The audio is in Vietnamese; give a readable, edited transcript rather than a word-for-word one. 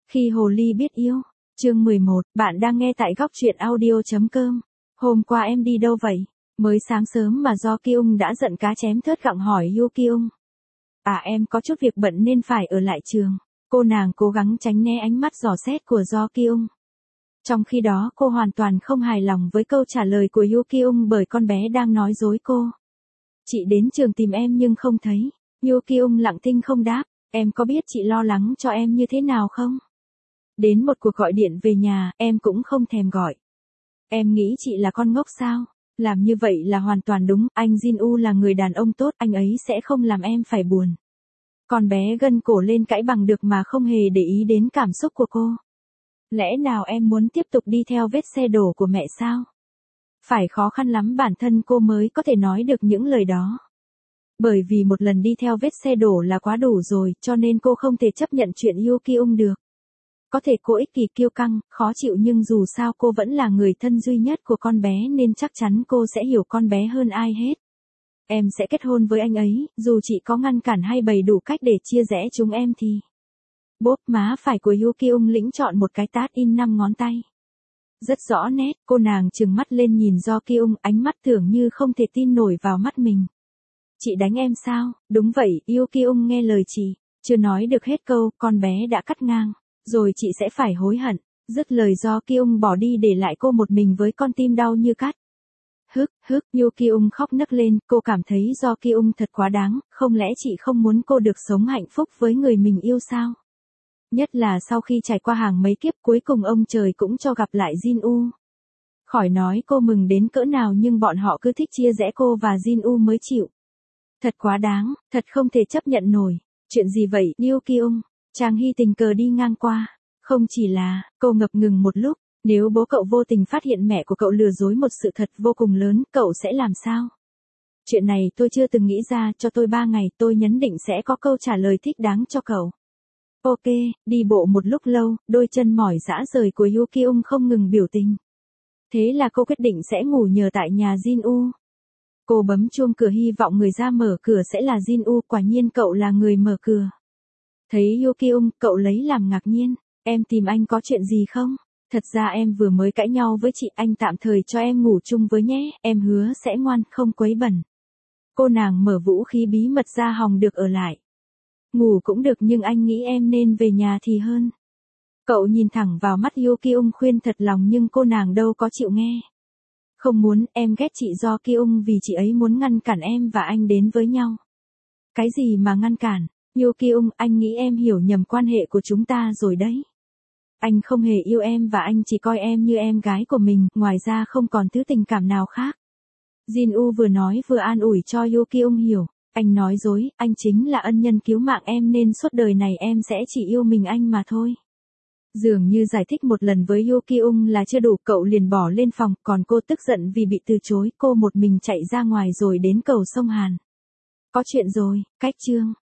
Khi hồ ly biết yêu, chương 11, bạn đang nghe tại góc truyện audio.com. Hôm qua em đi đâu vậy? Mới sáng sớm mà Do Kyung đã giận cá chém thớt gặng hỏi Yoo Kyung. À em có chút việc bận nên phải ở lại trường. Cô nàng cố gắng tránh né ánh mắt dò xét của Do Kyung. Trong khi đó cô hoàn toàn không hài lòng với câu trả lời của Yoo Kyung bởi con bé đang nói dối cô. Chị đến trường tìm em nhưng không thấy. Yoo Kyung lặng thinh không đáp. Em có biết chị lo lắng cho em như thế nào không? Đến một cuộc gọi điện về nhà, em cũng không thèm gọi. Em nghĩ chị là con ngốc sao? Làm như vậy là hoàn toàn đúng, anh Jin-woo là người đàn ông tốt, anh ấy sẽ không làm em phải buồn. Con bé gân cổ lên cãi bằng được mà không hề để ý đến cảm xúc của cô. Lẽ nào em muốn tiếp tục đi theo vết xe đổ của mẹ sao? Phải khó khăn lắm bản thân cô mới có thể nói được những lời đó. Bởi vì một lần đi theo vết xe đổ là quá đủ rồi, cho nên cô không thể chấp nhận chuyện Yoo Kyung được. Có thể cô ích kỷ kiêu căng, khó chịu nhưng dù sao cô vẫn là người thân duy nhất của con bé nên chắc chắn cô sẽ hiểu con bé hơn ai hết. Em sẽ kết hôn với anh ấy, dù chị có ngăn cản hay bày đủ cách để chia rẽ chúng em thì. Bốp má phải của Yoo Kyung lĩnh chọn một cái tát in 5 ngón tay. Rất rõ nét, cô nàng trừng mắt lên nhìn Do Kyung, ánh mắt tưởng như không thể tin nổi vào mắt mình. Chị đánh em sao? Đúng vậy, Yoo Kyung nghe lời chị. Chưa nói được hết câu, con bé đã cắt ngang. Rồi chị sẽ phải hối hận. Dứt lời Do Kyung bỏ đi để lại cô một mình với con tim đau như cắt. Yoo Kyung khóc nấc lên, cô cảm thấy Do Kyung thật quá đáng, không lẽ chị không muốn cô được sống hạnh phúc với người mình yêu sao? Nhất là sau khi trải qua hàng mấy kiếp cuối cùng ông trời cũng cho gặp lại Jin-woo. Khỏi nói cô mừng đến cỡ nào nhưng bọn họ cứ thích chia rẽ cô và Jin-woo mới chịu. Thật quá đáng, thật không thể chấp nhận nổi. Chuyện gì vậy, Yoo Kyung? Chàng Hy tình cờ đi ngang qua. Không chỉ là, cô ngập ngừng một lúc, nếu bố cậu vô tình phát hiện mẹ của cậu lừa dối một sự thật vô cùng lớn, cậu sẽ làm sao? Chuyện này tôi chưa từng nghĩ ra, cho tôi 3 ngày, tôi nhấn định sẽ có câu trả lời thích đáng cho cậu. Ok, đi bộ một lúc lâu, đôi chân mỏi rã rời của Yoo Kyung không ngừng biểu tình. Thế là cô quyết định sẽ ngủ nhờ tại nhà Jin-woo. Cô bấm chuông cửa hy vọng người ra mở cửa sẽ là Jin-woo, quả nhiên cậu là người mở cửa. Thấy Yoo Kyung, cậu lấy làm ngạc nhiên. Em tìm anh có chuyện gì không? Thật ra em vừa mới cãi nhau với chị, anh tạm thời cho em ngủ chung với nhé, em hứa sẽ ngoan, không quấy bẩn. Cô nàng mở vũ khí bí mật ra hòng được ở lại. Ngủ cũng được nhưng anh nghĩ em nên về nhà thì hơn. Cậu nhìn thẳng vào mắt Yoo Kyung khuyên thật lòng nhưng cô nàng đâu có chịu nghe. Không muốn, em ghét chị Do Kyung vì chị ấy muốn ngăn cản em và anh đến với nhau. Cái gì mà ngăn cản? Yoo Kyung, anh nghĩ em hiểu nhầm quan hệ của chúng ta rồi đấy. Anh không hề yêu em và anh chỉ coi em như em gái của mình, ngoài ra không còn thứ tình cảm nào khác. Jin-woo vừa nói vừa an ủi cho Yoo Kyung hiểu. Anh nói dối, anh chính là ân nhân cứu mạng em nên suốt đời này em sẽ chỉ yêu mình anh mà thôi. Dường như giải thích một lần với Yoo Kyung là chưa đủ, cậu liền bỏ lên phòng, còn cô tức giận vì bị từ chối, cô một mình chạy ra ngoài rồi đến cầu sông Hàn. Có chuyện rồi, cách chương.